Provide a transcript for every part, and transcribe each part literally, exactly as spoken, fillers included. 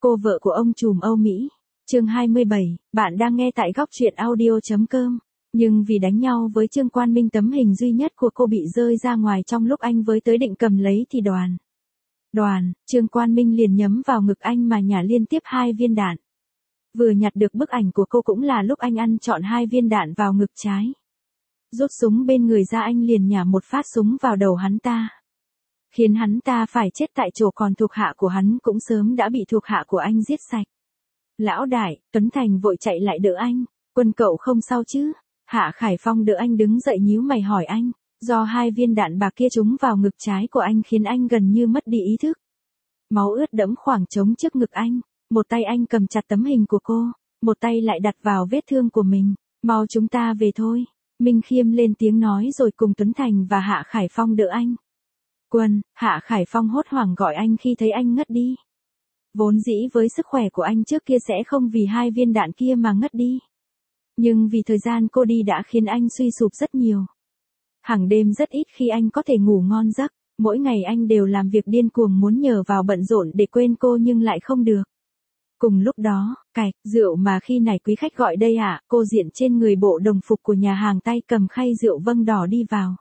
Cô vợ của ông trùm Âu Mỹ. Chương hai mươi bảy, bạn đang nghe tại góc truyện audio.com. Nhưng vì đánh nhau với Trương Quan Minh, tấm hình duy nhất của cô bị rơi ra ngoài trong lúc anh với tới định cầm lấy thì đoàn. Đoàn, Trương Quan Minh liền nhắm vào ngực anh mà nhả liên tiếp hai viên đạn. Vừa nhặt được bức ảnh của cô cũng là lúc anh ăn trọn hai viên đạn vào ngực trái. Rút súng bên người ra, anh liền nhả một phát súng vào đầu hắn ta, khiến hắn ta phải chết tại chỗ, còn thuộc hạ của hắn cũng sớm đã bị thuộc hạ của anh giết sạch. Lão đại, Tuấn Thành vội chạy lại đỡ anh. Quân cậu không sao chứ? Hạ Khải Phong đỡ anh đứng dậy nhíu mày hỏi anh. Do hai viên đạn bạc kia trúng vào ngực trái của anh khiến anh gần như mất đi ý thức. Máu ướt đẫm khoảng trống trước ngực anh. Một tay anh cầm chặt tấm hình của cô, một tay lại đặt vào vết thương của mình. Mau chúng ta về thôi. Minh Khiêm lên tiếng nói rồi cùng Tuấn Thành và Hạ Khải Phong đỡ anh. Quân, Hạ Khải Phong hốt hoảng gọi anh khi thấy anh ngất đi. Vốn dĩ với sức khỏe của anh trước kia sẽ không vì hai viên đạn kia mà ngất đi. Nhưng vì thời gian cô đi đã khiến anh suy sụp rất nhiều. Hàng đêm rất ít khi anh có thể ngủ ngon giấc, mỗi ngày anh đều làm việc điên cuồng muốn nhờ vào bận rộn để quên cô nhưng lại không được. Cùng lúc đó, cạch, rượu mà khi này quý khách gọi đây ạ, à, cô diện trên người bộ đồng phục của nhà hàng tay cầm khay rượu vâng đỏ đi vào.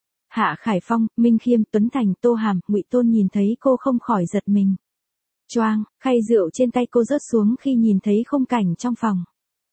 Hạ Khải Phong, Minh Khiêm, Tuấn Thành, Tô Hàm, Ngụy Tôn nhìn thấy cô không khỏi giật mình. Choang, khay rượu trên tay cô rớt xuống khi nhìn thấy khung cảnh trong phòng.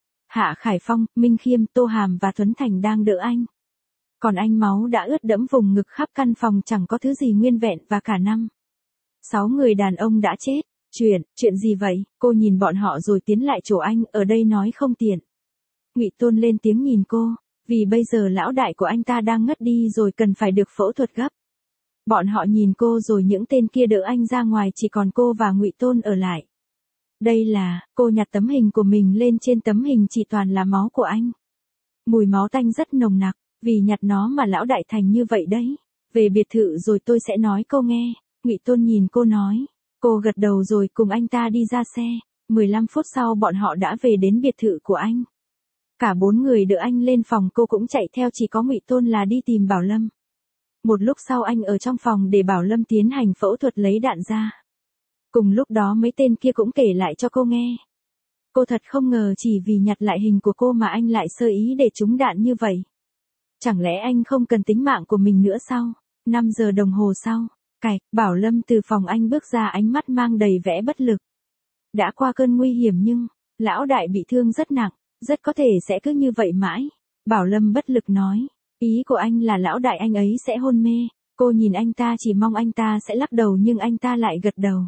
Hạ Khải Phong, Minh Khiêm, Tô Hàm và Tuấn Thành đang đỡ anh. Còn anh máu đã ướt đẫm vùng ngực, khắp căn phòng chẳng có thứ gì nguyên vẹn và cả năm. Sáu người đàn ông đã chết. Chuyện, chuyện gì vậy? Cô nhìn bọn họ rồi tiến lại chỗ anh, ở đây nói không tiện. Ngụy Tôn lên tiếng nhìn cô, vì bây giờ lão đại của anh ta đang ngất đi rồi cần phải được phẫu thuật gấp. Bọn họ nhìn cô rồi những tên kia đỡ anh ra ngoài, chỉ còn cô và Ngụy Tôn ở lại. Đây là, cô nhặt tấm hình của mình lên, trên tấm hình chỉ toàn là máu của anh. Mùi máu tanh rất nồng nặc, vì nhặt nó mà lão đại thành như vậy đấy. Về biệt thự rồi tôi sẽ nói cô nghe. Ngụy Tôn nhìn cô nói. Cô gật đầu rồi cùng anh ta đi ra xe. mười lăm phút sau bọn họ đã về đến biệt thự của anh. Cả bốn người đỡ anh lên phòng, cô cũng chạy theo, chỉ có Ngụy Tôn là đi tìm Bảo Lâm. Một lúc sau anh ở trong phòng để Bảo Lâm tiến hành phẫu thuật lấy đạn ra. Cùng lúc đó mấy tên kia cũng kể lại cho cô nghe. Cô thật không ngờ chỉ vì nhặt lại hình của cô mà anh lại sơ ý để trúng đạn như vậy. Chẳng lẽ anh không cần tính mạng của mình nữa sao? năm giờ đồng hồ sau, cạch, Bảo Lâm từ phòng anh bước ra, ánh mắt mang đầy vẻ bất lực. Đã qua cơn nguy hiểm nhưng, lão đại bị thương rất nặng, rất có thể sẽ cứ như vậy mãi. Bảo Lâm bất lực nói, ý của anh là lão đại anh ấy sẽ hôn mê. Cô nhìn anh ta chỉ mong anh ta sẽ lắc đầu nhưng anh ta lại gật đầu.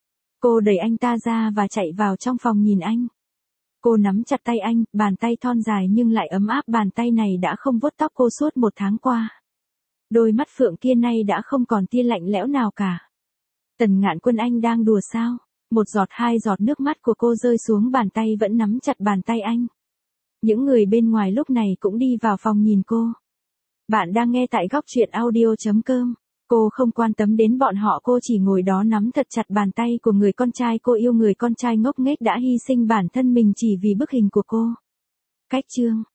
Cô đẩy anh ta ra và chạy vào trong phòng nhìn anh. Cô nắm chặt tay anh, bàn tay thon dài nhưng lại ấm áp, bàn tay này đã không vuốt tóc cô suốt một tháng qua. Đôi mắt phượng kia nay đã không còn tia lạnh lẽo nào cả. Tần Ngạn Quân, anh đang đùa sao? Một giọt hai giọt nước mắt của cô rơi xuống bàn tay vẫn nắm chặt bàn tay anh. Những người bên ngoài lúc này cũng đi vào phòng nhìn cô. Bạn đang nghe tại góc truyện audio.com. Cô không quan tâm đến bọn họ, cô chỉ ngồi đó nắm thật chặt bàn tay của người con trai cô yêu, người con trai ngốc nghếch đã hy sinh bản thân mình chỉ vì bức hình của cô. Cách chương